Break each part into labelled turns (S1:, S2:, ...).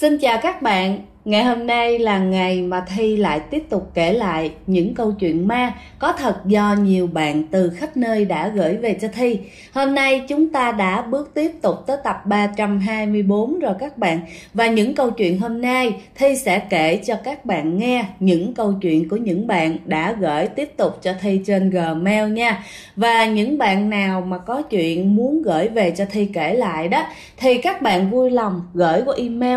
S1: Xin chào các bạn, ngày hôm nay là ngày mà Thi lại tiếp tục kể lại những câu chuyện ma có thật do nhiều bạn từ khắp nơi đã gửi về cho Thi. Hôm nay chúng ta đã bước tiếp tục tới tập 324 rồi các bạn. Và những câu chuyện hôm nay Thi sẽ kể cho các bạn nghe những câu chuyện của những bạn đã gửi tiếp tục cho Thi trên Gmail nha. Và những bạn nào mà có chuyện muốn gửi về cho Thi kể lại đó thì các bạn vui lòng gửi qua email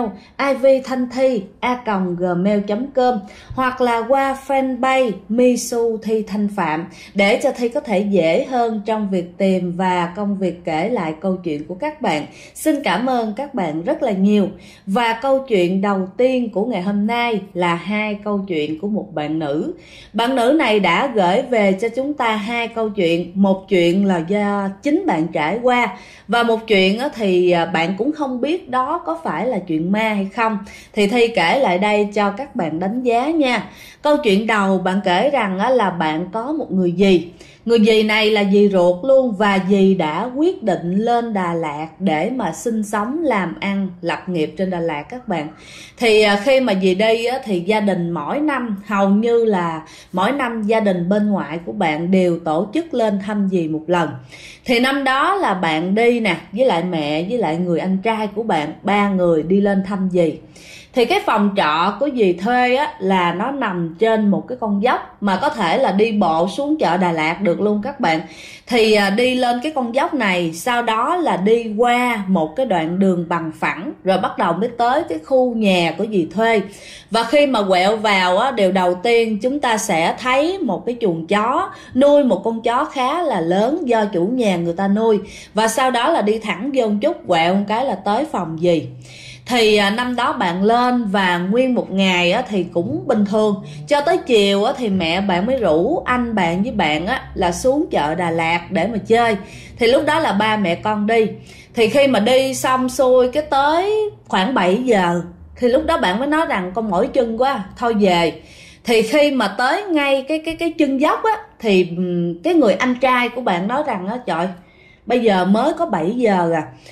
S1: ivthanthi@gmail.com hoặc là qua fanpage Misu Thi Thanh Phạm để cho Thi có thể dễ hơn trong việc tìm và công việc kể lại câu chuyện của các bạn. Xin cảm ơn các bạn rất là nhiều. Và câu chuyện đầu tiên của ngày hôm nay là hai câu chuyện của một bạn nữ. Bạn nữ này đã gửi về cho chúng ta hai câu chuyện. Một chuyện là do chính bạn trải qua và một chuyện thì bạn cũng không biết đó có phải là chuyện ma hay không. Thì Thi kể lại đây cho các bạn đánh giá nha. Câu chuyện đầu bạn kể rằng là bạn có một người dì. Người dì này là dì ruột luôn và dì đã quyết định lên Đà Lạt để mà sinh sống, làm ăn, lập nghiệp trên Đà Lạt các bạn. Thì khi mà dì đi thì gia đình mỗi năm, hầu như là mỗi năm gia đình bên ngoại của bạn đều tổ chức lên thăm dì một lần. Thì năm đó là bạn đi nè, với lại mẹ với lại người anh trai của bạn, ba người đi lên thăm dì. Thì cái phòng trọ của dì thuê là nó nằm trên một cái con dốc mà có thể là đi bộ xuống chợ Đà Lạt được luôn các bạn. Thì đi lên cái con dốc này, sau đó là đi qua một cái đoạn đường bằng phẳng rồi bắt đầu mới tới cái khu nhà của dì thuê. Và khi mà quẹo vào điều đầu tiên chúng ta sẽ thấy một cái chuồng chó, nuôi một con chó khá là lớn do chủ nhà người ta nuôi. Và sau đó là đi thẳng vô một chút, quẹo một cái là tới phòng dì. Thì năm đó bạn lên và nguyên một ngày thì cũng bình thường. Cho tới chiều thì mẹ bạn mới rủ anh bạn với bạn là xuống chợ Đà Lạt để mà chơi. Thì lúc đó là ba mẹ con đi. Thì khi mà đi xong xuôi cái tới khoảng 7 giờ thì lúc đó bạn mới nói rằng con mỏi chân quá, thôi về. Thì khi mà tới ngay cái chân dốc thì cái người anh trai của bạn nói rằng trời, bây giờ mới có 7 giờ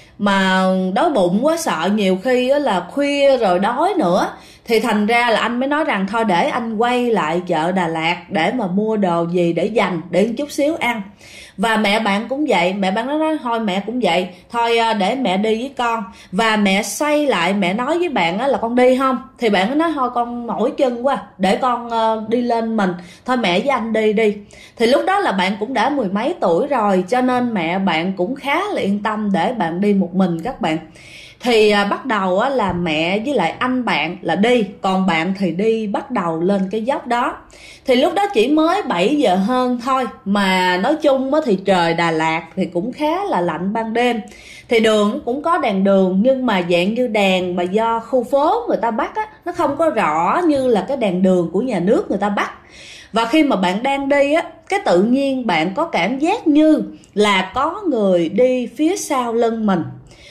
S1: mà đói bụng quá, sợ nhiều khi là khuya rồi đói nữa. Thì thành ra là anh mới nói rằng thôi để anh quay lại chợ Đà Lạt để mà mua đồ gì để dành, để chút xíu ăn. Và mẹ bạn cũng vậy, mẹ bạn nói thôi mẹ cũng vậy, thôi để mẹ đi với con. Và mẹ xoay lại mẹ nói với bạn là con đi không? Thì bạn mới nói thôi con mỏi chân quá, để con đi lên mình, thôi mẹ với anh đi đi. Thì lúc đó là bạn cũng đã mười mấy tuổi rồi, cho nên mẹ bạn cũng khá là yên tâm để bạn đi một mình các bạn. Thì bắt đầu là mẹ với lại anh bạn là đi, còn bạn thì đi bắt đầu lên cái dốc đó. Thì lúc đó chỉ mới 7 giờ hơn thôi, mà nói chung thì trời Đà Lạt thì cũng khá là lạnh ban đêm. Thì đường cũng có đèn đường, nhưng mà dạng như đèn mà do khu phố người ta bắt nó không có rõ như là cái đèn đường của nhà nước người ta bắt. Và khi mà bạn đang đi cái tự nhiên bạn có cảm giác như là có người đi phía sau lưng mình.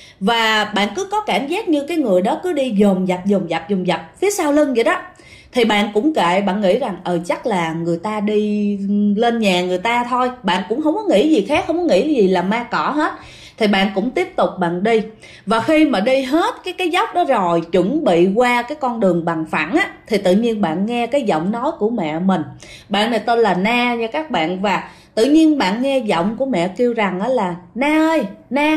S1: Và bạn cứ có cảm giác như cái người đó cứ đi dồn dập phía sau lưng vậy đó. Thì bạn cũng kệ, bạn nghĩ rằng chắc là người ta đi lên nhà người ta thôi. Bạn cũng không có nghĩ gì khác, không có nghĩ gì là ma cỏ hết. Thì bạn cũng tiếp tục bạn đi. Và khi mà đi hết cái dốc đó rồi, chuẩn bị qua cái con đường bằng phẳng thì tự nhiên bạn nghe cái giọng nói của mẹ mình. Bạn này tên là Na nha các bạn. Và tự nhiên bạn nghe giọng của mẹ kêu rằng là Na ơi, Na,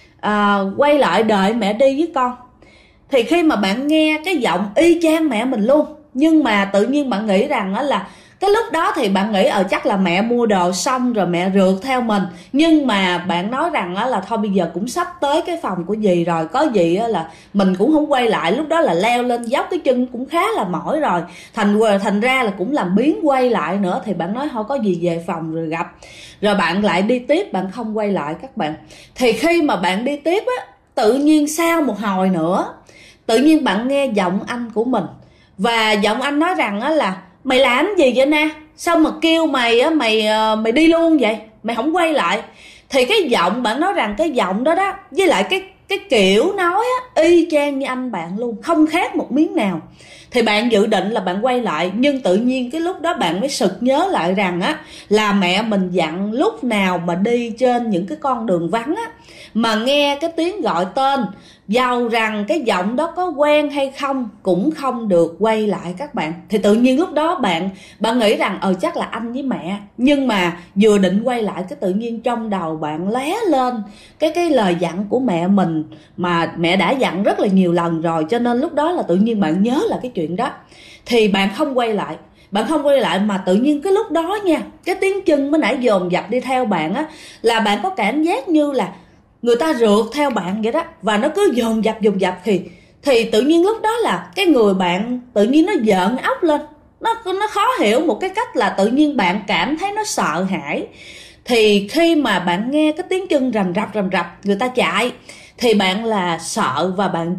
S1: quay lại đợi mẹ đi với con. Thì khi mà bạn nghe cái giọng y chang mẹ mình luôn, nhưng mà tự nhiên bạn nghĩ rằng là cái lúc đó thì bạn nghĩ chắc là mẹ mua đồ xong rồi mẹ rượt theo mình. Nhưng mà bạn nói rằng là thôi bây giờ cũng sắp tới cái phòng của dì rồi, có gì là mình cũng không quay lại. Lúc đó là leo lên dốc cái chân cũng khá là mỏi rồi, thành ra là cũng làm biến quay lại nữa. Thì bạn nói thôi có gì về phòng rồi gặp. Rồi bạn lại đi tiếp, bạn không quay lại các bạn. Thì khi mà bạn đi tiếp tự nhiên sau một hồi nữa, tự nhiên bạn nghe giọng anh của mình. Và giọng anh nói rằng là mày làm gì vậy Na? Sao mà kêu mày mày đi luôn vậy? Mày không quay lại. Thì cái giọng bạn nói rằng cái giọng đó đó, với lại cái kiểu nói y chang như anh bạn luôn, không khác một miếng nào. Thì bạn dự định là bạn quay lại, nhưng tự nhiên cái lúc đó bạn mới sực nhớ lại rằng là mẹ mình dặn lúc nào mà đi trên những cái con đường vắng mà nghe cái tiếng gọi tên Dầu rằng cái giọng đó có quen hay không cũng không được quay lại các bạn. Thì tự nhiên lúc đó bạn nghĩ rằng chắc là anh với mẹ, nhưng mà vừa định quay lại cái tự nhiên trong đầu bạn lóe lên cái lời dặn của mẹ mình, mà mẹ đã dặn rất là nhiều lần rồi, cho nên lúc đó là tự nhiên bạn nhớ là cái chuyện đó, thì bạn không quay lại. Bạn không quay lại mà tự nhiên cái lúc đó nha, cái tiếng chân mới nãy dồn dập đi theo bạn á, là bạn có cảm giác như là người ta rượt theo bạn vậy đó, và nó cứ dồn dập thì tự nhiên lúc đó là cái người bạn tự nhiên nó giận óc lên, nó khó hiểu một cái cách là tự nhiên bạn cảm thấy nó sợ hãi. Thì khi mà bạn nghe cái tiếng chân rầm rập người ta chạy, thì bạn là sợ và bạn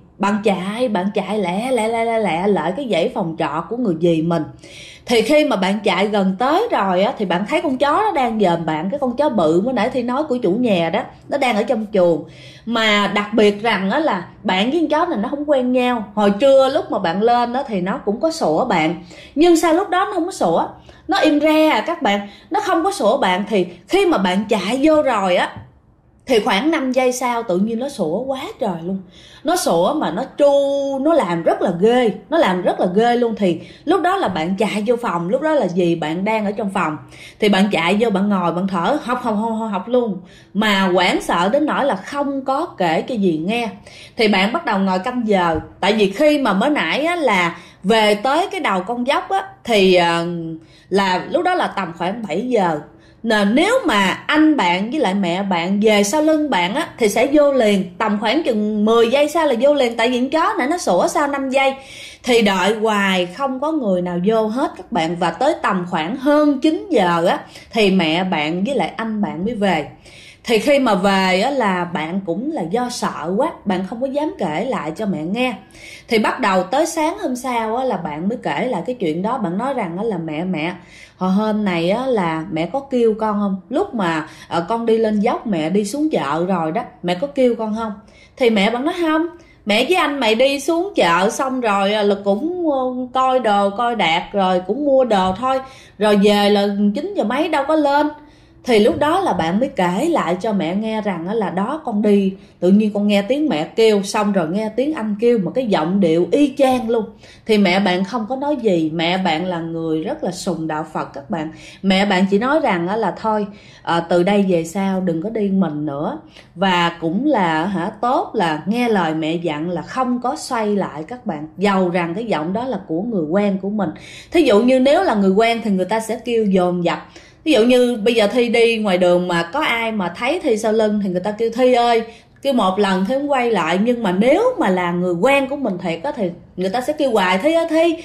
S1: chạy lẹ lại cái dãy phòng trọ của người dì mình. Thì khi mà bạn chạy gần tới rồi á, thì bạn thấy con chó nó đang dòm bạn, cái con chó bự mới nãy Thi nói của chủ nhà đó, nó đang ở trong chuồng. Mà đặc biệt rằng á là bạn với con chó này nó không quen nhau. Hồi trưa lúc mà bạn lên đó thì nó cũng có sủa bạn, nhưng sao lúc đó nó không có sủa, nó im re à các bạn, nó không có sủa bạn. Thì khi mà bạn chạy vô rồi á, thì khoảng 5 giây sau tự nhiên nó sủa quá trời luôn. Nó sủa mà nó tru, nó làm rất là ghê luôn. Thì lúc đó là bạn chạy vô phòng, lúc đó là dì bạn đang ở trong phòng. Thì bạn chạy vô, bạn ngồi, bạn thở học luôn. Mà hoảng sợ đến nỗi là không có kể cho dì nghe. Thì bạn bắt đầu ngồi canh giờ. Tại vì khi mà mới nãy á, là về tới cái đầu con dốc á, thì là lúc đó là tầm khoảng 7 giờ. Nếu mà anh bạn với lại mẹ bạn về sau lưng bạn á, thì sẽ vô liền, tầm khoảng chừng 10 giây sau là vô liền. Tại vì con chó này nó sủa sau 5 giây. Thì đợi hoài không có người nào vô hết các bạn. Và tới tầm khoảng hơn 9 giờ á, thì mẹ bạn với lại anh bạn mới về. Thì khi mà về á, là bạn cũng là do sợ quá, bạn không có dám kể lại cho mẹ nghe. Thì bắt đầu tới sáng hôm sau á, là bạn mới kể lại cái chuyện đó. Bạn nói rằng á, là mẹ hồi hôm này á, là mẹ có kêu con không? Lúc mà con đi lên dốc, mẹ đi xuống chợ rồi đó, mẹ có kêu con không? Thì mẹ bạn nói không, mẹ với anh mày đi xuống chợ xong rồi là cũng coi đồ coi đạt rồi cũng mua đồ thôi, rồi về là 9 giờ mấy đâu có lên. Thì lúc đó là bạn mới kể lại cho mẹ nghe rằng là đó, con đi tự nhiên con nghe tiếng mẹ kêu, xong rồi nghe tiếng anh kêu, một cái giọng điệu y chang luôn. Thì mẹ bạn không có nói gì. Mẹ bạn là người rất là sùng đạo Phật các bạn. Mẹ bạn chỉ nói rằng là thôi từ đây về sau đừng có đi mình nữa, và cũng là tốt là nghe lời mẹ dặn là không có xoay lại các bạn, dầu rằng cái giọng đó là của người quen của mình. Thí dụ như nếu là người quen thì người ta sẽ kêu dồn dập. Ví dụ như bây giờ Thi đi ngoài đường mà có ai mà thấy Thi sau lưng thì người ta kêu Thi ơi, kêu một lần Thi không quay lại. Nhưng mà nếu mà là người quen của mình thiệt á, thì người ta sẽ kêu hoài Thi ơi,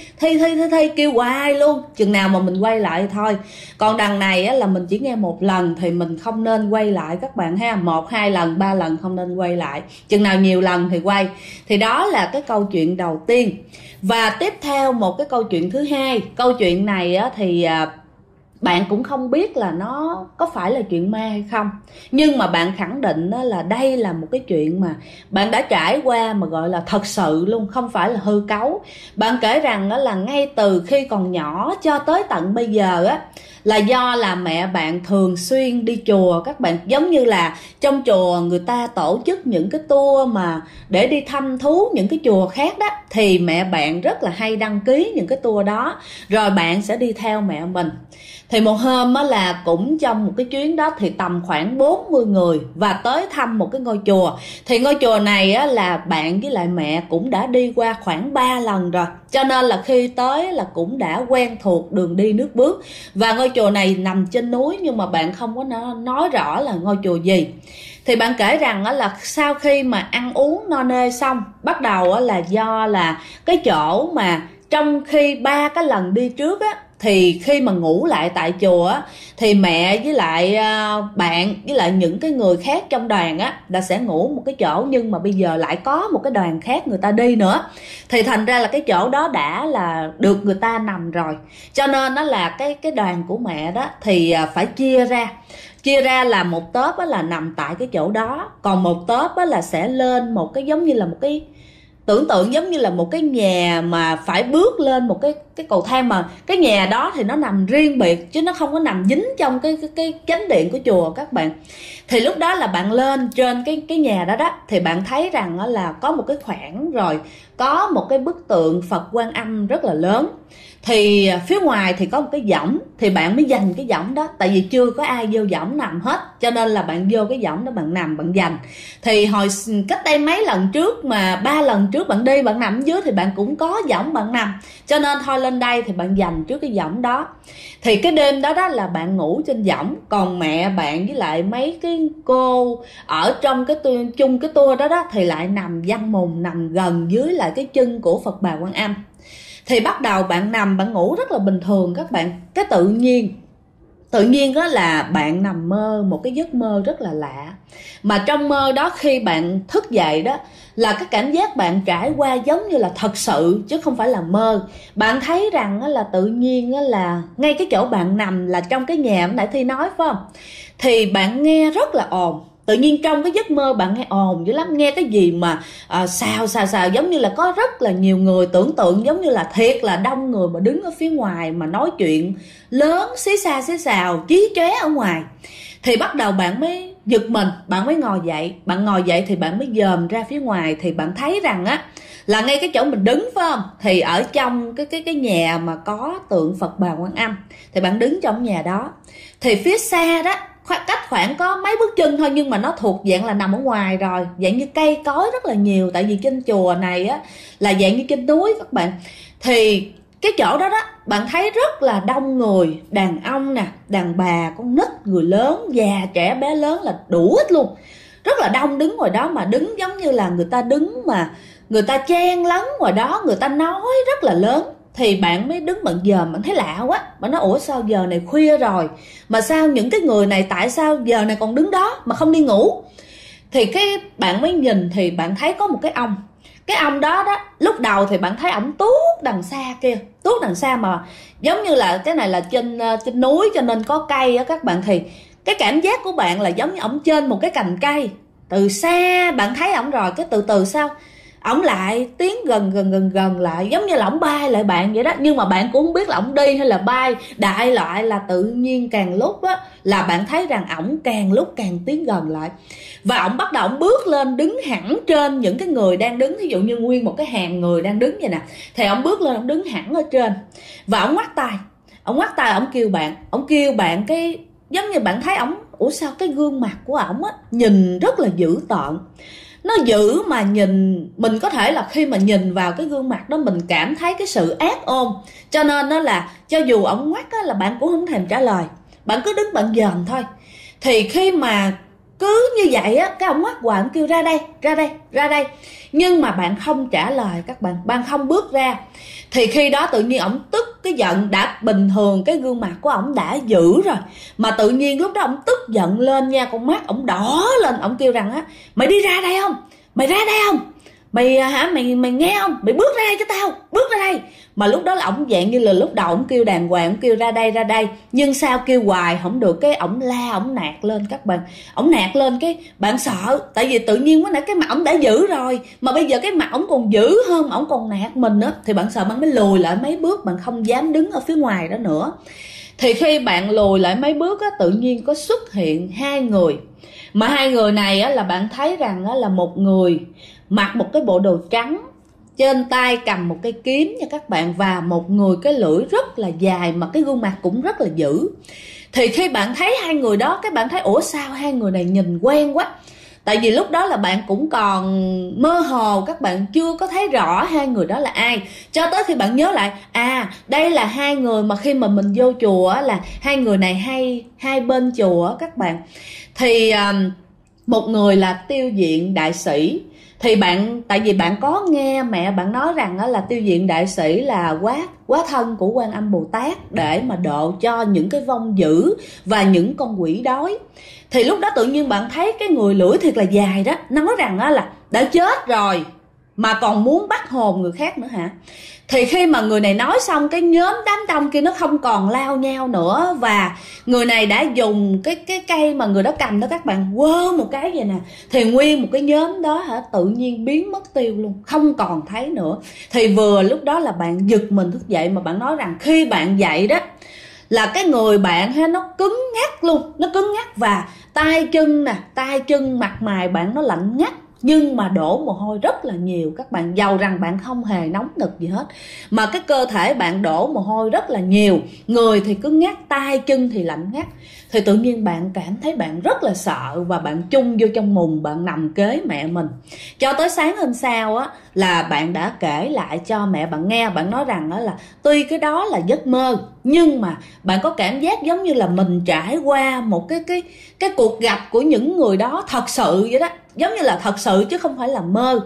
S1: Thi kêu hoài luôn, chừng nào mà mình quay lại thì thôi. Còn đằng này á, là mình chỉ nghe một lần thì mình không nên quay lại các bạn ha. 1, 2 lần, 3 lần không nên quay lại, chừng nào nhiều lần thì quay. Thì đó là cái câu chuyện đầu tiên. Và tiếp theo một cái câu chuyện thứ hai. Câu chuyện này á, thì bạn cũng không biết là nó có phải là chuyện ma hay không, nhưng mà bạn khẳng định là đây là một cái chuyện mà bạn đã trải qua, mà gọi là thật sự luôn, không phải là hư cấu. Bạn kể rằng là ngay từ khi còn nhỏ cho tới tận bây giờ á, là do là mẹ bạn thường xuyên đi chùa các bạn. Giống như là trong chùa người ta tổ chức những cái tour mà để đi thăm thú những cái chùa khác đó, thì mẹ bạn rất là hay đăng ký những cái tour đó, rồi bạn sẽ đi theo mẹ mình. Thì một hôm á, là cũng trong một cái chuyến đó thì tầm khoảng 40 người và tới thăm một cái ngôi chùa. Thì ngôi chùa này á, là bạn với lại mẹ cũng đã đi qua khoảng 3 lần rồi, cho nên là khi tới là cũng đã quen thuộc đường đi nước bước. Và ngôi chùa này nằm trên núi, nhưng mà bạn không có nói rõ là ngôi chùa gì. Thì bạn kể rằng là sau khi mà ăn uống no nê xong, bắt đầu là do là cái chỗ mà trong khi 3 cái lần đi trước á, thì khi mà ngủ lại tại chùa á, thì mẹ với lại bạn với lại những cái người khác trong đoàn á là sẽ ngủ một cái chỗ, nhưng mà bây giờ lại có một cái đoàn khác người ta đi nữa, thì thành ra là cái chỗ đó đã là được người ta nằm rồi. Cho nên đó là cái đoàn của mẹ đó thì phải chia ra là một tốp là nằm tại cái chỗ đó, còn một tốp là sẽ lên một cái giống như là một tưởng tượng giống như là một cái nhà mà phải bước lên một cái cầu thang, mà cái nhà đó thì nó nằm riêng biệt chứ nó không có nằm dính trong cái chánh điện của chùa các bạn. Thì lúc đó là bạn lên trên cái nhà đó đó, thì bạn thấy rằng là có một cái khoảng, rồi có một cái bức tượng Phật Quan Âm rất là lớn. Thì phía ngoài thì có một cái võng, thì bạn mới dành cái võng đó, tại vì chưa có ai vô võng nằm hết, cho nên là bạn vô cái võng đó bạn nằm, bạn dành. Thì hồi cách đây mấy lần trước, mà 3 lần trước bạn đi bạn nằm dưới thì bạn cũng có võng bạn nằm, cho nên thôi lên đây thì bạn dành trước cái võng đó. Thì cái đêm đó đó là bạn ngủ trên võng, còn mẹ bạn với lại mấy cái cô ở trong cái chung cái tour đó đó thì lại nằm văn mùng, nằm gần dưới lại cái chân của Phật Bà Quan Âm. Thì bắt đầu bạn nằm bạn ngủ rất là bình thường các bạn. Cái tự nhiên đó là bạn nằm mơ một cái giấc mơ rất là lạ. Mà trong mơ đó khi bạn thức dậy đó là cái cảm giác bạn trải qua giống như là thật sự chứ không phải là mơ. Bạn thấy rằng là tự nhiên là ngay cái chỗ bạn nằm là trong cái nhà nãy Thi nói phải không? Thì bạn nghe rất là ồn. Tự nhiên trong cái giấc mơ bạn nghe ồn dữ lắm, nghe cái gì mà xào giống như là có rất là nhiều người, tưởng tượng giống như là thiệt là đông người mà đứng ở phía ngoài mà nói chuyện lớn xí xào chí chóe ở ngoài. Thì bắt đầu bạn mới giật mình, bạn mới ngồi dậy thì bạn mới dòm ra phía ngoài, thì bạn thấy rằng á là ngay cái chỗ mình đứng phải không, thì ở trong cái nhà mà có tượng Phật Bà Quan Âm, thì bạn đứng trong nhà đó. Thì phía xa đó cách khoảng có mấy bước chân thôi, nhưng mà nó thuộc dạng là nằm ở ngoài rồi, dạng như cây cối rất là nhiều, tại vì trên chùa này á là dạng như trên núi các bạn. Thì cái chỗ đó đó bạn thấy rất là đông người, đàn ông nè, đàn bà, con nít, người lớn, già, trẻ, bé lớn là đủ hết luôn. Rất là đông đứng ngoài đó, mà đứng giống như là người ta đứng mà người ta chen lấn ngoài đó, người ta nói rất là lớn. Thì bạn mới đứng bạn dòm, bạn thấy lạ quá, bạn nói ủa sao giờ này khuya rồi mà sao những cái người này tại sao giờ này còn đứng đó mà không đi ngủ. Thì cái bạn mới nhìn thì bạn thấy có một cái ông đó đó, lúc đầu thì bạn thấy ổng tuốt đằng xa kia, tuốt đằng xa, mà giống như là cái này là trên núi cho nên có cây á các bạn. Thì cái cảm giác của bạn là giống như ổng trên một cái cành cây, từ xa bạn thấy ổng rồi, cái từ từ sao ổng lại tiến gần lại, giống như là ổng bay lại bạn vậy đó. Nhưng mà bạn cũng không biết là ổng đi hay là bay, đại loại là tự nhiên càng lúc á là bạn thấy rằng ổng càng lúc càng tiến gần lại. Và ổng bắt đầu ổng bước lên đứng hẳn trên những cái người đang đứng, ví dụ như nguyên một cái hàng người đang đứng vậy nè, thì ổng bước lên ổng đứng hẳn ở trên. Và ổng ngoắt tay ổng kêu bạn cái giống như bạn thấy ổng, ủa sao cái gương mặt của ổng á nhìn rất là dữ tợn. Nó dữ mà nhìn mình có thể là khi mà nhìn vào cái gương mặt đó mình cảm thấy cái sự ác ôn. Cho nên đó là cho dù ổng ngoắt á là bạn cũng không thèm trả lời, bạn cứ đứng bạn dòm thôi. Thì khi mà cứ như vậy á, cái ổng ngoắt hoài, ổng kêu ra đây, nhưng mà bạn không trả lời các bạn không bước ra. Thì khi đó tự nhiên ổng tức, cái giận đã bình thường cái gương mặt của ổng đã dữ rồi, mà tự nhiên lúc đó ổng tức giận lên nha, con mắt ổng đỏ lên, ổng kêu rằng á, mày đi ra đây không, mày ra đây không, mày nghe không, mày bước ra đây cho tao, bước ra đây. Mà lúc đó là ổng dạng như là lúc đầu ổng kêu đàng hoàng, ổng kêu ra đây, nhưng sao kêu hoài không được, cái ổng la, ổng nạt lên các bạn. Ổng nạt lên cái bạn sợ, tại vì tự nhiên mới nãy cái mặt ổng đã dữ rồi, mà bây giờ cái mặt ổng còn dữ hơn, ổng còn nạt mình á, thì bạn sợ, bạn mới lùi lại mấy bước, bạn không dám đứng ở phía ngoài đó nữa. Thì khi bạn lùi lại mấy bước á, tự nhiên có xuất hiện 2 người. Mà 2 người này á là bạn thấy rằng á là một người mặc một cái bộ đồ trắng, trên tay cầm một cây kiếm nha các bạn, và một người cái lưỡi rất là dài mà cái gương mặt cũng rất là dữ. Thì khi bạn thấy 2 người đó, cái bạn thấy ủa sao 2 người này nhìn quen quá. Tại vì lúc đó là bạn cũng còn mơ hồ, các bạn chưa có thấy rõ 2 người đó là ai, cho tới khi bạn nhớ lại đây là 2 người mà khi mà mình vô chùa là 2 người này hai bên chùa các bạn. Thì một người là Tiêu Diện Đại Sĩ. Thì tại vì bạn có nghe mẹ bạn nói rằng là Tiêu Diện Đại Sĩ là quá thân của Quan Âm Bồ Tát để mà độ cho những cái vong dữ và những con quỷ đói. Thì lúc đó tự nhiên bạn thấy cái người lưỡi thiệt là dài đó nói rằng là đã chết rồi, mà còn muốn bắt hồn người khác nữa hả? Thì khi mà người này nói xong, cái nhóm đám đông kia nó không còn lao nhau nữa, và người này đã dùng cái cây mà người đó cầm đó các bạn, quơ một cái vậy nè, thì nguyên một cái nhóm đó tự nhiên biến mất tiêu luôn, không còn thấy nữa. Thì vừa lúc đó là bạn giật mình thức dậy, mà bạn nói rằng khi bạn dậy đó là cái người bạn nó cứng ngắc luôn, nó cứng ngắc, và tay chân mặt mày bạn nó lạnh ngắt, nhưng mà đổ mồ hôi rất là nhiều các bạn, dầu rằng bạn không hề nóng nực gì hết, mà cái cơ thể bạn đổ mồ hôi rất là nhiều, người thì cứng ngắc, tay chân thì lạnh ngắt. Thì tự nhiên bạn cảm thấy bạn rất là sợ, và bạn chung vô trong mùng, bạn nằm kế mẹ mình. Cho tới sáng hôm sau á, là bạn đã kể lại cho mẹ bạn nghe. Bạn nói rằng đó là tuy cái đó là giấc mơ, nhưng mà bạn có cảm giác giống như là mình trải qua một cái cuộc gặp của những người đó thật sự vậy đó, giống như là thật sự chứ không phải là mơ.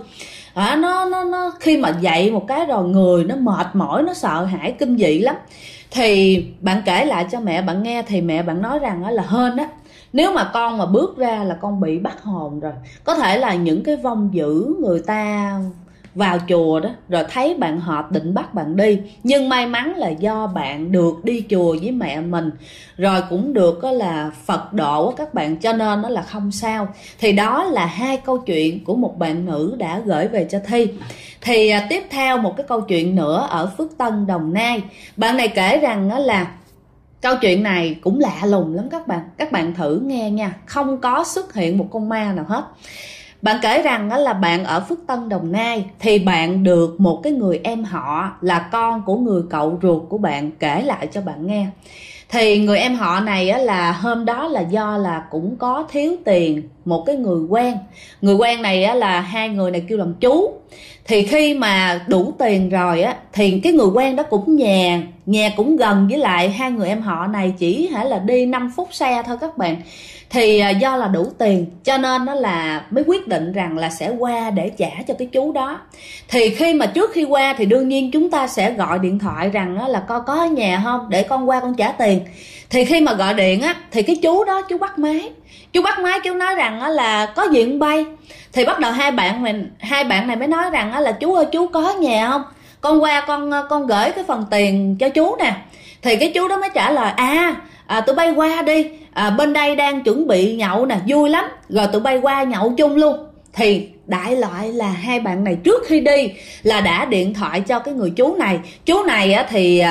S1: Nó khi mà dậy một cái rồi người nó mệt mỏi, nó sợ hãi kinh dị lắm. Thì bạn kể lại cho mẹ bạn nghe, thì mẹ bạn nói rằng là hên á, nếu mà con mà bước ra là con bị bắt hồn rồi. Có thể là những cái vong dữ người ta vào chùa đó, rồi thấy bạn họp định bắt bạn đi, nhưng may mắn là do bạn được đi chùa với mẹ mình, rồi cũng được là Phật độ các bạn, cho nên nó là không sao. Thì đó là hai câu chuyện của một bạn nữ đã gửi về cho Thi. Thì tiếp theo một cái câu chuyện nữa ở Phước Tân, Đồng Nai. Bạn này kể rằng là câu chuyện này cũng lạ lùng lắm các bạn thử nghe nha, không có xuất hiện một con ma nào hết. Bạn kể rằng là bạn ở Phước Tân, Đồng Nai, thì bạn được một cái người em họ là con của người cậu ruột của bạn kể lại cho bạn nghe. Thì người em họ này là hôm đó là do là cũng có thiếu tiền một cái người quen. Người quen này là hai người này kêu làm chú. Thì khi mà đủ tiền rồi thì cái người quen đó cũng nhà cũng gần với lại hai người em họ này, chỉ là đi 5 phút xe thôi các bạn. Thì do là đủ tiền cho nên nó là mới quyết định rằng là sẽ qua để trả cho cái chú đó. Thì khi mà trước khi qua thì đương nhiên chúng ta sẽ gọi điện thoại rằng là con có ở nhà không, để con qua con trả tiền. Thì khi mà gọi điện thì cái chú đó chú bắt máy, chú nói rằng là có gì không bay. Thì bắt đầu hai bạn này mới nói rằng là chú ơi, chú có nhà không, con qua con gửi cái phần tiền cho chú nè. Thì cái chú đó mới trả lời tụi bay qua đi, bên đây đang chuẩn bị nhậu nè, vui lắm, rồi tụi bay qua nhậu chung luôn. Thì đại loại là hai bạn này trước khi đi là đã điện thoại cho cái người chú này. Chú này thì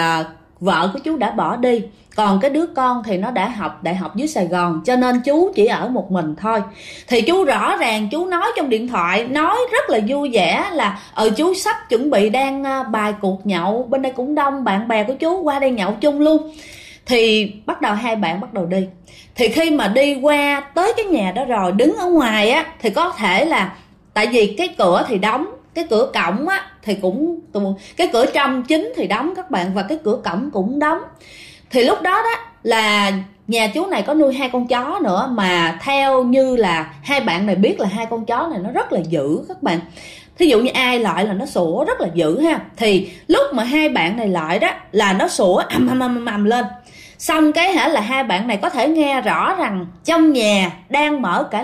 S1: vợ của chú đã bỏ đi, còn cái đứa con thì nó đã học đại học dưới Sài Gòn, cho nên chú chỉ ở một mình thôi. Thì chú rõ ràng chú nói trong điện thoại, nói rất là vui vẻ là chú sắp chuẩn bị đang bài cuộc nhậu, bên đây cũng đông bạn bè của chú qua đây nhậu chung luôn. Thì bắt đầu hai bạn bắt đầu đi. Thì khi mà đi qua tới cái nhà đó rồi, đứng ở ngoài thì có thể là tại vì cái cửa thì đóng, cái cửa cổng thì cũng, cái cửa trong chính thì đóng các bạn, và cái cửa cổng cũng đóng. Thì lúc đó là nhà chú này có nuôi 2 con chó nữa, mà theo như là hai bạn này biết là 2 con chó này nó rất là dữ các bạn. Thí dụ như ai loại là nó sủa rất là dữ ha. Thì lúc mà hai bạn này loại đó là nó sủa ầm lên. Xong cái là hai bạn này có thể nghe rõ rằng trong nhà đang mở cả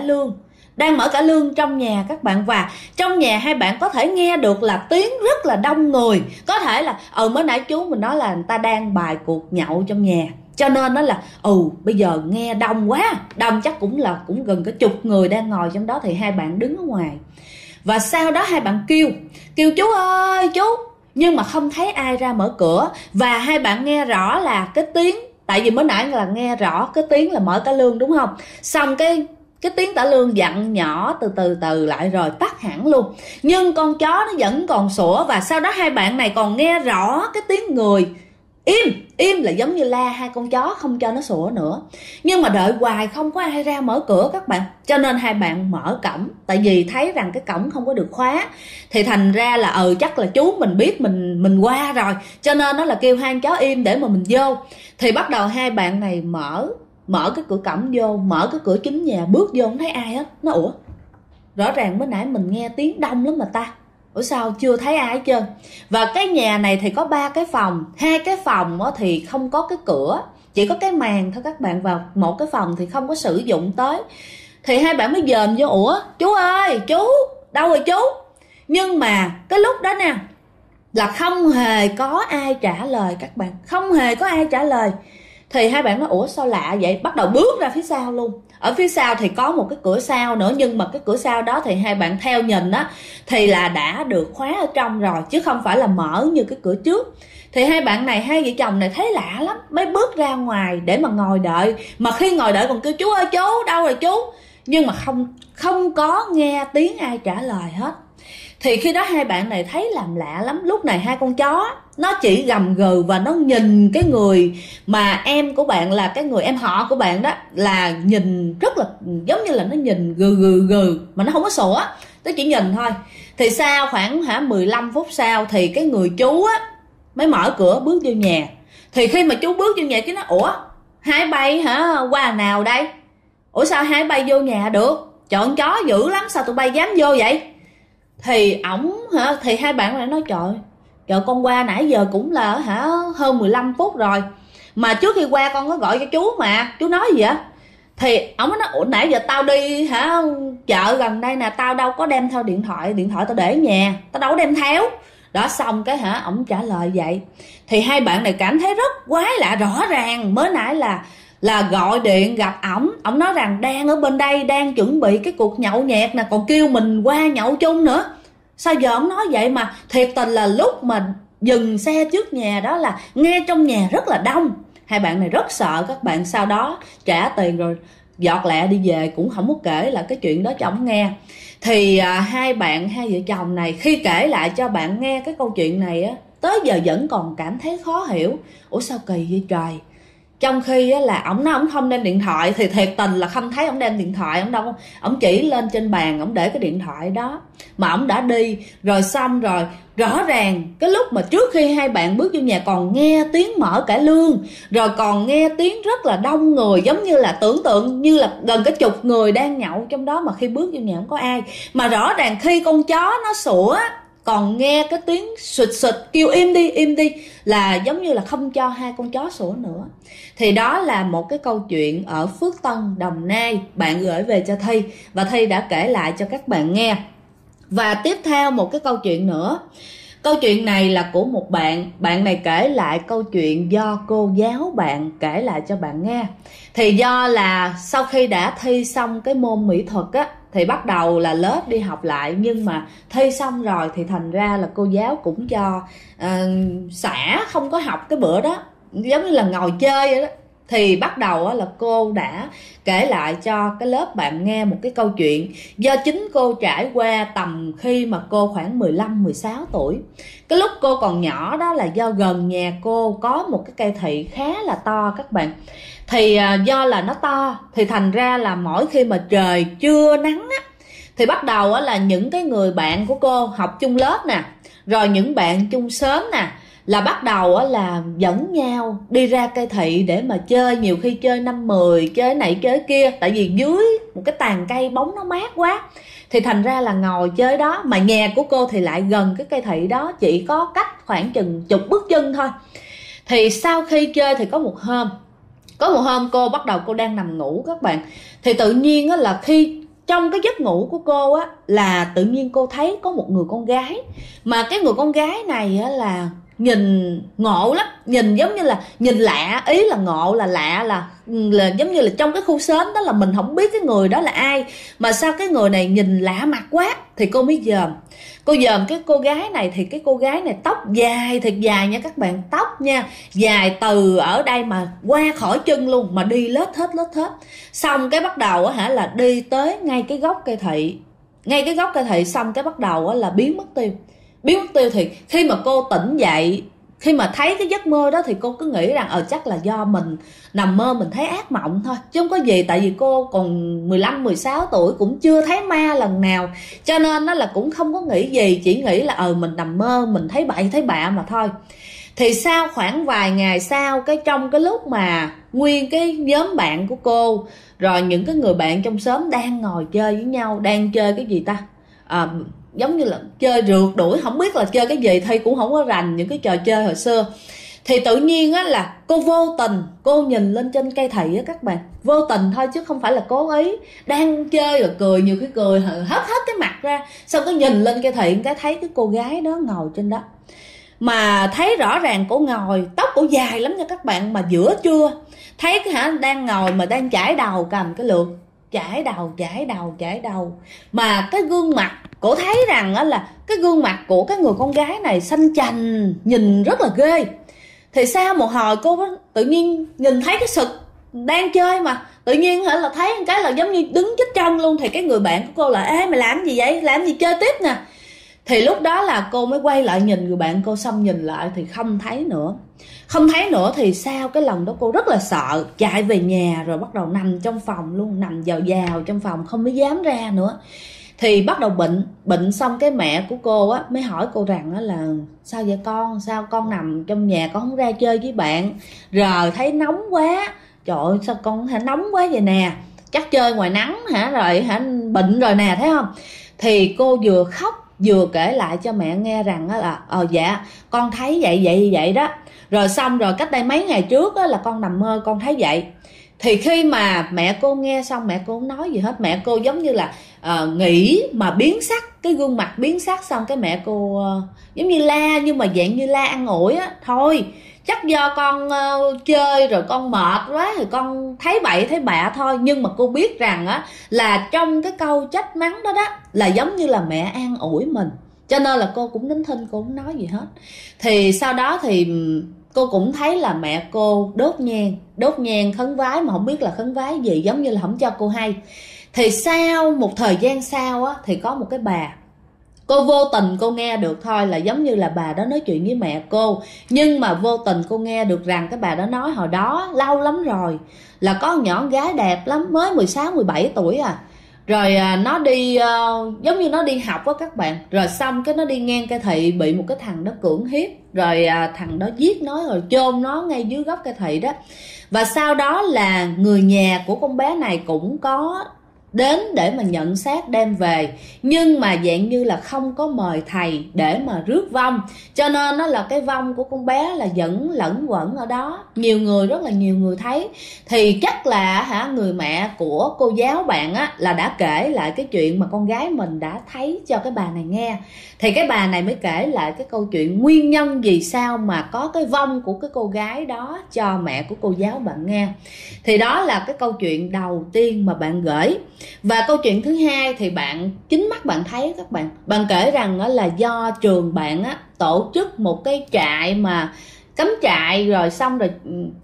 S1: lương trong nhà các bạn. Và trong nhà hai bạn có thể nghe được là tiếng rất là đông người. Có thể là mới nãy chú mình nói là người ta đang bài cuộc nhậu trong nhà, cho nên nó là bây giờ nghe đông quá, đông chắc cũng gần cả chục người đang ngồi trong đó. Thì hai bạn đứng ở ngoài, và sau đó hai bạn kêu chú ơi chú, nhưng mà không thấy ai ra mở cửa. Và hai bạn nghe rõ là cái tiếng, tại vì mới nãy là nghe rõ cái tiếng là mở cả lương đúng không, xong cái tiếng tả lương dặn nhỏ từ lại rồi tắt hẳn luôn, nhưng con chó nó vẫn còn sủa. Và sau đó hai bạn này còn nghe rõ cái tiếng người im là giống như la hai con chó không cho nó sủa nữa. Nhưng mà đợi hoài không có ai ra mở cửa các bạn, cho nên hai bạn mở cổng, tại vì thấy rằng cái cổng không có được khóa. Thì thành ra là chắc là chú mình biết mình qua rồi, cho nên nó là kêu hai con chó im để mà mình vô. Thì bắt đầu hai bạn này mở cái cửa cổng vô, mở cái cửa chính nhà, bước vô không thấy ai hết. Nó rõ ràng mới nãy mình nghe tiếng đông lắm mà ta, sao chưa thấy ai hết trơn. Và cái nhà này thì có 3 cái phòng, 2 cái phòng thì không có cái cửa, chỉ có cái màn thôi các bạn. Vào một cái phòng thì không có sử dụng tới. Thì hai bạn mới dòm vô, chú ơi chú, đâu rồi chú? Nhưng mà cái lúc đó nè là không hề có ai trả lời các bạn, không hề có ai trả lời. Thì hai bạn nói ủa sao lạ vậy, bắt đầu bước ra phía sau luôn. Ở phía sau thì có một cái cửa sau nữa, nhưng mà cái cửa sau đó thì hai bạn theo nhìn á thì là đã được khóa ở trong rồi, chứ không phải là mở như cái cửa trước. Thì hai bạn này, hai vợ chồng này thấy lạ lắm, mới bước ra ngoài để mà ngồi đợi. Mà khi ngồi đợi còn kêu chú ơi chú, đâu rồi chú? Nhưng mà không có nghe tiếng ai trả lời hết. Thì khi đó hai bạn này thấy làm lạ lắm. Lúc này hai con chó nó chỉ gầm gừ và nó nhìn cái người mà em của bạn, là cái người em họ của bạn đó, là nhìn rất là giống như là nó nhìn gừ mà nó không có sủa, nó chỉ nhìn thôi. Thì sau khoảng 15 phút sau thì cái người chú á mới mở cửa bước vô nhà. Thì khi mà chú bước vô nhà chứ nó ủa hai bay qua nào đây? Ủa sao hai bay vô nhà được? Chọn chó dữ lắm, sao tụi bay dám vô vậy? Thì thì hai bạn lại nói trời con qua nãy giờ cũng là hơn 15 phút rồi, mà trước khi qua con có gọi cho chú mà, chú nói gì vậy? Thì ổng nói ủa nãy giờ tao đi chợ gần đây nè, tao đâu có đem theo điện thoại tao để ở nhà, tao đâu có đem theo. Đó, xong cái ổng trả lời vậy. Thì hai bạn này cảm thấy rất quái lạ. Rõ ràng mới nãy là gọi điện gặp ổng nói rằng đang ở bên đây, đang chuẩn bị cái cuộc nhậu nhẹt nè, còn kêu mình qua nhậu chung nữa. Sao giờ ổng nói vậy? Mà thiệt tình là lúc mà dừng xe trước nhà đó là nghe trong nhà rất là đông. Hai bạn này rất sợ các bạn. Sau đó trả tiền rồi giọt lẹ đi về, cũng không có kể là cái chuyện đó cho ổng nghe. Thì hai vợ chồng này khi kể lại cho bạn nghe cái câu chuyện này á, tới giờ vẫn còn cảm thấy khó hiểu. Ủa sao kỳ vậy trời? Trong khi á, là ổng nói ổng không đem điện thoại, thì thiệt tình là không thấy ổng đem điện thoại. Ổng chỉ lên trên bàn, ổng để cái điện thoại đó mà ổng đã đi rồi. Xong rồi rõ ràng cái lúc mà trước khi hai bạn bước vô nhà còn nghe tiếng mở cải lương, rồi còn nghe tiếng rất là đông người, giống như là tưởng tượng như là gần cái chục người đang nhậu trong đó, mà khi bước vô nhà không có ai. Mà rõ ràng khi con chó nó sủa còn nghe cái tiếng sụt kêu im đi, là giống như là không cho hai con chó sủa nữa. Thì đó là một cái câu chuyện ở Phước Tân, Đồng Nai, bạn gửi về cho Thi, và Thi đã kể lại cho các bạn nghe. Và tiếp theo một cái câu chuyện nữa. Câu chuyện này là của một bạn này kể lại câu chuyện do cô giáo bạn kể lại cho bạn nghe. Thì do là sau khi đã thi xong cái môn mỹ thuật á, thì bắt đầu là lớp đi học lại, nhưng mà thi xong rồi thì thành ra là cô giáo cũng cho xả không có học cái bữa đó, giống như là ngồi chơi vậy đó. Thì bắt đầu là cô đã kể lại cho cái lớp bạn nghe một cái câu chuyện do chính cô trải qua tầm khi mà cô khoảng 15-16 tuổi. Cái lúc cô còn nhỏ đó là do gần nhà cô có một cái cây thị khá là to các bạn. Thì do là nó to thì thành ra là mỗi khi mà trời trưa nắng á, thì bắt đầu là những cái người bạn của cô học chung lớp nè, rồi những bạn chung xóm nè, là bắt đầu là dẫn nhau đi ra cây thị để mà chơi. Nhiều khi chơi 5-10, chơi này chơi kia, tại vì dưới một cái tàn cây bóng nó mát quá, thì thành ra là ngồi chơi đó. Mà nhà của cô thì lại gần cái cây thị đó, chỉ có cách khoảng chừng chục bước chân thôi. Thì sau khi chơi thì có một hôm cô bắt đầu cô đang nằm ngủ các bạn. Thì tự nhiên là khi trong cái giấc ngủ của cô á, là tự nhiên cô thấy có một người con gái. Mà cái người con gái này á là nhìn ngộ lắm, nhìn giống như là nhìn lạ, ý là ngộ là lạ, là giống như là trong cái khu xóm đó là mình không biết cái người đó là ai, mà sao cái người này nhìn lạ mặt quá. Thì cô mới dòm cái cô gái này. Thì cái cô gái này tóc dài, thiệt dài nha các bạn, tóc nha, dài từ ở đây mà qua khỏi chân luôn, mà đi lết hết. Xong cái bắt đầu là đi tới ngay cái gốc cây thị, xong cái bắt đầu là biến mất tiêu. Thì khi mà cô tỉnh dậy, khi mà thấy cái giấc mơ đó, thì cô cứ nghĩ rằng chắc là do mình nằm mơ mình thấy ác mộng thôi, chứ không có gì. Tại vì cô còn 15-16 tuổi, cũng chưa thấy ma lần nào, cho nên nó là cũng không có nghĩ gì, chỉ nghĩ là mình nằm mơ mình thấy bậy thấy bạ mà thôi. Thì sau khoảng vài ngày sau, trong cái lúc mà nguyên cái nhóm bạn của cô, rồi những cái người bạn trong xóm đang ngồi chơi với nhau, đang chơi cái gì ta, giống như là chơi rượt đuổi, không biết là chơi cái gì, Thi cũng không có rành những cái trò chơi hồi xưa. Thì tự nhiên á là cô vô tình cô nhìn lên trên cây thị á các bạn, vô tình thôi chứ không phải là cố ý, đang chơi rồi cười, nhiều khi cười hết cái mặt ra, xong cái nhìn lên cây thị cái thấy cái cô gái đó ngồi trên đó, mà thấy rõ ràng cổ ngồi, tóc cổ dài lắm nha các bạn, mà giữa trưa thấy cái đang ngồi mà đang chải đầu, cầm cái lược chải đầu, mà cái gương mặt cổ thấy rằng á là cái gương mặt của cái người con gái này xanh chành, nhìn rất là ghê. Thì sau một hồi cô tự nhiên nhìn thấy cái sực đang chơi mà tự nhiên là thấy một cái là giống như đứng chết chân luôn. Thì cái người bạn của cô là: ê mày làm gì vậy, làm gì chơi tiếp nè. Thì lúc đó là cô mới quay lại nhìn người bạn cô, xong nhìn lại thì không thấy nữa. Thì sau cái lần đó cô rất là sợ, chạy về nhà rồi bắt đầu nằm trong phòng luôn, nằm vào trong phòng không mới dám ra nữa. Thì bắt đầu bệnh xong cái mẹ của cô á mới hỏi cô rằng á là: sao vậy con, sao con nằm trong nhà con không ra chơi với bạn, rồi thấy nóng quá, trời ơi sao con nóng quá vậy nè, chắc chơi ngoài nắng rồi bệnh rồi nè, thấy không. Thì cô vừa khóc vừa kể lại cho mẹ nghe rằng á là dạ con thấy vậy đó, rồi xong rồi cách đây mấy ngày trước á là con nằm mơ con thấy vậy. Thì khi mà mẹ cô nghe xong, mẹ cô không nói gì hết, mẹ cô giống như là nghĩ mà biến sắc, cái gương mặt biến sắc, xong cái mẹ cô giống như la, nhưng mà dạng như la an ủi á: thôi chắc do con chơi rồi con mệt quá thì con thấy bậy thấy bạ thôi. Nhưng mà cô biết rằng á là trong cái câu trách mắng đó là giống như là mẹ an ủi mình, cho nên là cô cũng nín thinh, cô không nói gì hết. Thì sau đó thì cô cũng thấy là mẹ cô đốt nhang khấn vái, mà không biết là khấn vái gì, giống như là không cho cô hay. Thì sau một thời gian sau á thì có một cái bà, cô vô tình cô nghe được thôi, là giống như là bà đó nói chuyện với mẹ cô, nhưng mà vô tình cô nghe được rằng cái bà đó nói hồi đó lâu lắm rồi là có nhỏ con gái đẹp lắm, mới 16-17 tuổi rồi nó đi giống như nó đi học á các bạn, rồi xong cái nó đi ngang cây thị, bị một cái thằng đó cưỡng hiếp, rồi thằng đó giết nó rồi chôn nó ngay dưới gốc cây thị đó. Và sau đó là người nhà của con bé này cũng có đến để mà nhận xác đem về, nhưng mà dạng như là không có mời thầy để mà rước vong, cho nên nó là cái vong của con bé là vẫn lẫn quẩn ở đó, rất là nhiều người thấy. Thì chắc là người mẹ của cô giáo bạn á là đã kể lại cái chuyện mà con gái mình đã thấy cho cái bà này nghe. Thì cái bà này mới kể lại cái câu chuyện nguyên nhân vì sao mà có cái vong của cái cô gái đó cho mẹ của cô giáo bạn nghe. Thì đó là cái câu chuyện đầu tiên mà bạn gửi. Và câu chuyện thứ hai thì bạn chính mắt bạn thấy các bạn kể rằng là do trường bạn á tổ chức một cái trại mà cắm trại, rồi xong rồi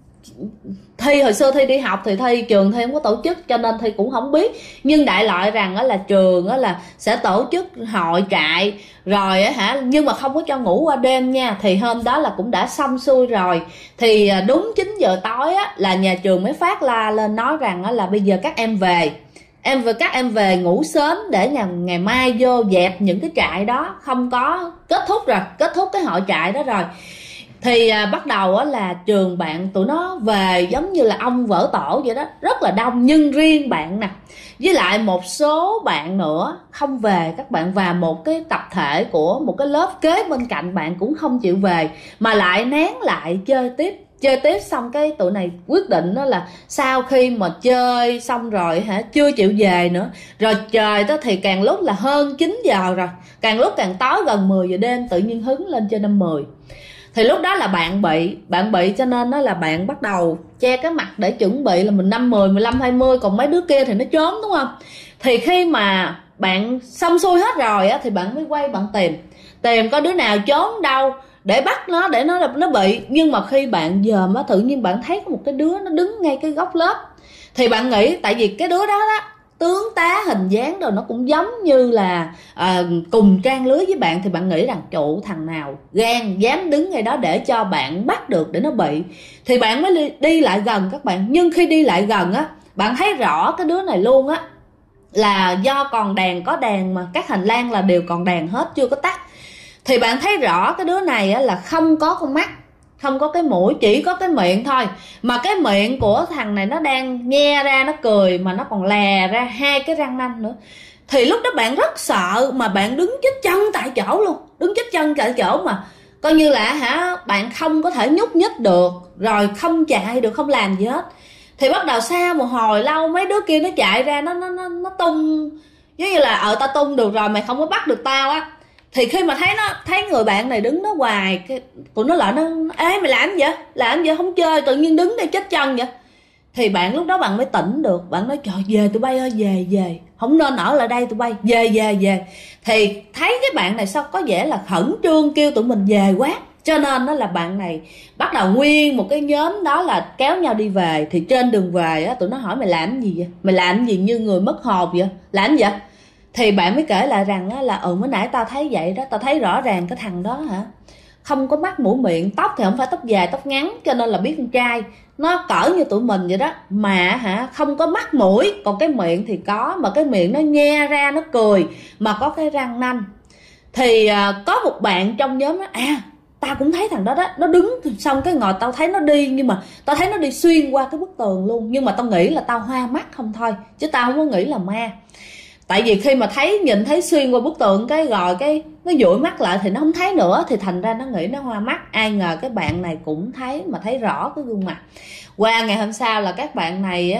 S1: Thi hồi xưa Thi đi học thì trường Thi không có tổ chức, cho nên Thi cũng không biết. Nhưng đại loại rằng là trường là sẽ tổ chức hội trại rồi nhưng mà không có cho ngủ qua đêm nha. Thì hôm đó là cũng đã xong xuôi rồi. Thì đúng 9 giờ tối là nhà trường mới phát la lên nói rằng là bây giờ các em về, các em về ngủ sớm để ngày mai vô dẹp những cái trại đó, không có kết thúc cái hội trại đó rồi. Thì bắt đầu là trường bạn tụi nó về giống như là ông vỡ tổ vậy đó, rất là đông. Nhưng riêng bạn nè với lại một số bạn nữa không về các bạn, và một cái tập thể của một cái lớp kế bên cạnh bạn cũng không chịu về, mà lại nén lại chơi tiếp. Xong cái tụi này quyết định đó là sau khi mà chơi xong rồi chưa chịu về nữa, rồi trời đó thì càng lúc là hơn 9 giờ rồi, càng lúc càng tối, gần 10 giờ đêm tự nhiên hứng lên trên 5-10. Thì lúc đó là bạn bị cho nên đó là bạn bắt đầu che cái mặt để chuẩn bị là mình 5-10, 15-20, còn mấy đứa kia thì nó trốn, đúng không? Thì khi mà bạn xong xuôi hết rồi thì bạn mới quay bạn tìm có đứa nào trốn đâu để bắt nó, để nó bị. Nhưng mà khi bạn dòm tự nhiên bạn thấy có một cái đứa nó đứng ngay cái góc lớp. Thì bạn nghĩ tại vì cái đứa đó tướng tá hình dáng rồi nó cũng giống như là cùng trang lứa với bạn, thì bạn nghĩ rằng trụ thằng nào gan dám đứng ngay đó để cho bạn bắt được để nó bị. Thì bạn mới đi lại gần các bạn. Nhưng khi đi lại gần bạn thấy rõ cái đứa này luôn là do còn có đèn mà các hành lang là đều còn đèn hết, chưa có tắt. Thì bạn thấy rõ cái đứa này là không có con mắt, không có cái mũi, chỉ có cái miệng thôi. Mà cái miệng của thằng này nó đang nhe ra, nó cười mà nó còn lè ra 2 cái răng nanh nữa. Thì lúc đó bạn rất sợ, mà bạn đứng chết chân tại chỗ luôn, đứng chết chân tại chỗ mà coi như là bạn không có thể nhúc nhích được, rồi không chạy được, không làm gì hết. Thì bắt đầu sau một hồi lâu mấy đứa kia nó chạy ra, nó tung, giống như là tao tung được rồi, mày không có bắt được tao á. Thì khi mà thấy người bạn này đứng đó hoài, tụi nó lại nó ê mày làm gì vậy, làm gì không chơi, tự nhiên đứng đây chết chân vậy. Thì bạn lúc đó bạn mới tỉnh được, bạn nói trời về tụi bay ơi, về không nên ở lại đây tụi bay, về. Thì thấy cái bạn này sao có vẻ là khẩn trương kêu tụi mình về quá, cho nên đó là bạn này bắt đầu nguyên một cái nhóm đó là kéo nhau đi về. Thì trên đường về á, tụi nó hỏi mày làm gì vậy, mày làm gì như người mất hồn vậy, làm gì vậy. Thì bạn mới kể lại rằng á, là mới nãy tao thấy vậy đó, tao thấy rõ ràng cái thằng đó không có mắt mũi miệng, tóc thì không phải tóc dài tóc ngắn, cho nên là biết con trai nó cỡ như tụi mình vậy đó, mà không có mắt mũi, còn cái miệng thì có, mà cái miệng nó nhe ra nó cười, mà có cái răng nanh. Thì có một bạn trong nhóm đó, tao cũng thấy thằng đó đó, nó đứng xong cái ngồi tao thấy nó đi, nhưng mà tao thấy nó đi xuyên qua cái bức tường luôn, nhưng mà tao nghĩ là tao hoa mắt không thôi, chứ tao không có nghĩ là ma. Tại vì khi mà nhìn thấy xuyên qua bức tượng cái rồi cái nó dụi mắt lại thì nó không thấy nữa, thì thành ra nó nghĩ nó hoa mắt. Ai ngờ cái bạn này cũng thấy, mà thấy rõ cái gương mặt. Qua ngày hôm sau là các bạn này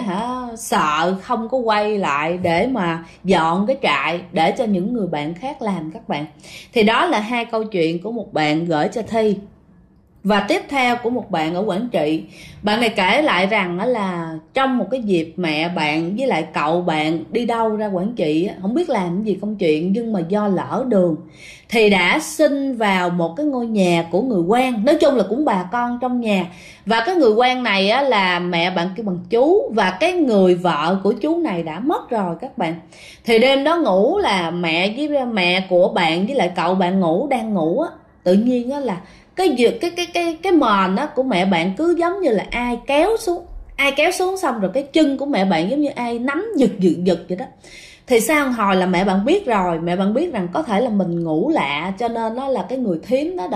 S1: sợ không có quay lại để mà dọn cái trại để cho những người bạn khác làm các bạn. Thì đó là 2 câu chuyện của một bạn gửi cho Thi. Và tiếp theo của một bạn ở Quảng Trị, bạn này kể lại rằng là trong một cái dịp mẹ bạn với lại cậu bạn đi đâu ra Quảng Trị, không biết làm gì công chuyện, nhưng mà do lỡ đường thì đã xin vào một cái ngôi nhà của người quen, nói chung là cũng bà con trong nhà. Và cái người quen này là mẹ bạn kêu bằng chú, và cái người vợ của chú này đã mất rồi các bạn. Thì đêm đó ngủ là mẹ của bạn với lại cậu bạn đang ngủ tự nhiên là cái mền đó của mẹ bạn cứ giống như là ai kéo xuống xong rồi cái chân của mẹ bạn giống như ai nắm giật vậy đó. Thì sau một hồi là mẹ bạn biết rồi, mẹ bạn biết rằng có thể là mình ngủ lạ, cho nên nó là cái người thím đó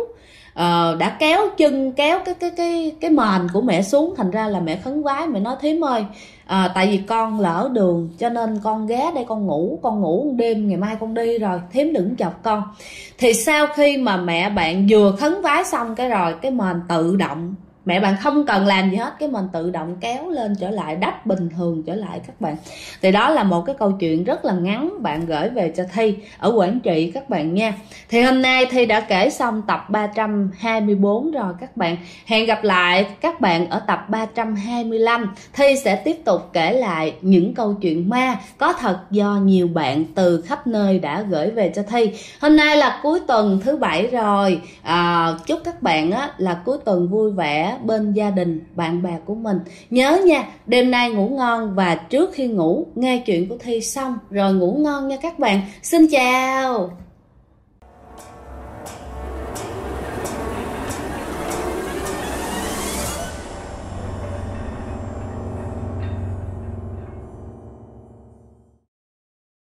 S1: đã kéo chân, kéo cái mền của mẹ xuống. Thành ra là mẹ khấn vái, mẹ nói thím ơi, tại vì con lỡ đường cho nên con ghé đây con ngủ đêm, ngày mai con đi rồi, thím đừng chọc con. Thì sau khi mà mẹ bạn vừa khấn vái xong cái rồi cái mền tự động, mẹ bạn không cần làm gì hết, cái mền tự động kéo lên trở lại, đắp bình thường trở lại các bạn. Thì đó là một cái câu chuyện rất là ngắn bạn gửi về cho Thi ở Quảng Trị các bạn nha. Thì hôm nay Thi đã kể xong tập 324 rồi các bạn. Hẹn gặp lại các bạn ở tập 325. Thi sẽ tiếp tục kể lại những câu chuyện ma có thật do nhiều bạn từ khắp nơi đã gửi về cho Thi. Hôm nay là cuối tuần thứ 7 rồi, chúc các bạn là cuối tuần vui vẻ bên gia đình, bạn bè của mình. Nhớ nha, đêm nay ngủ ngon, và trước khi ngủ nghe chuyện của Thi xong rồi ngủ ngon nha các bạn. Xin chào.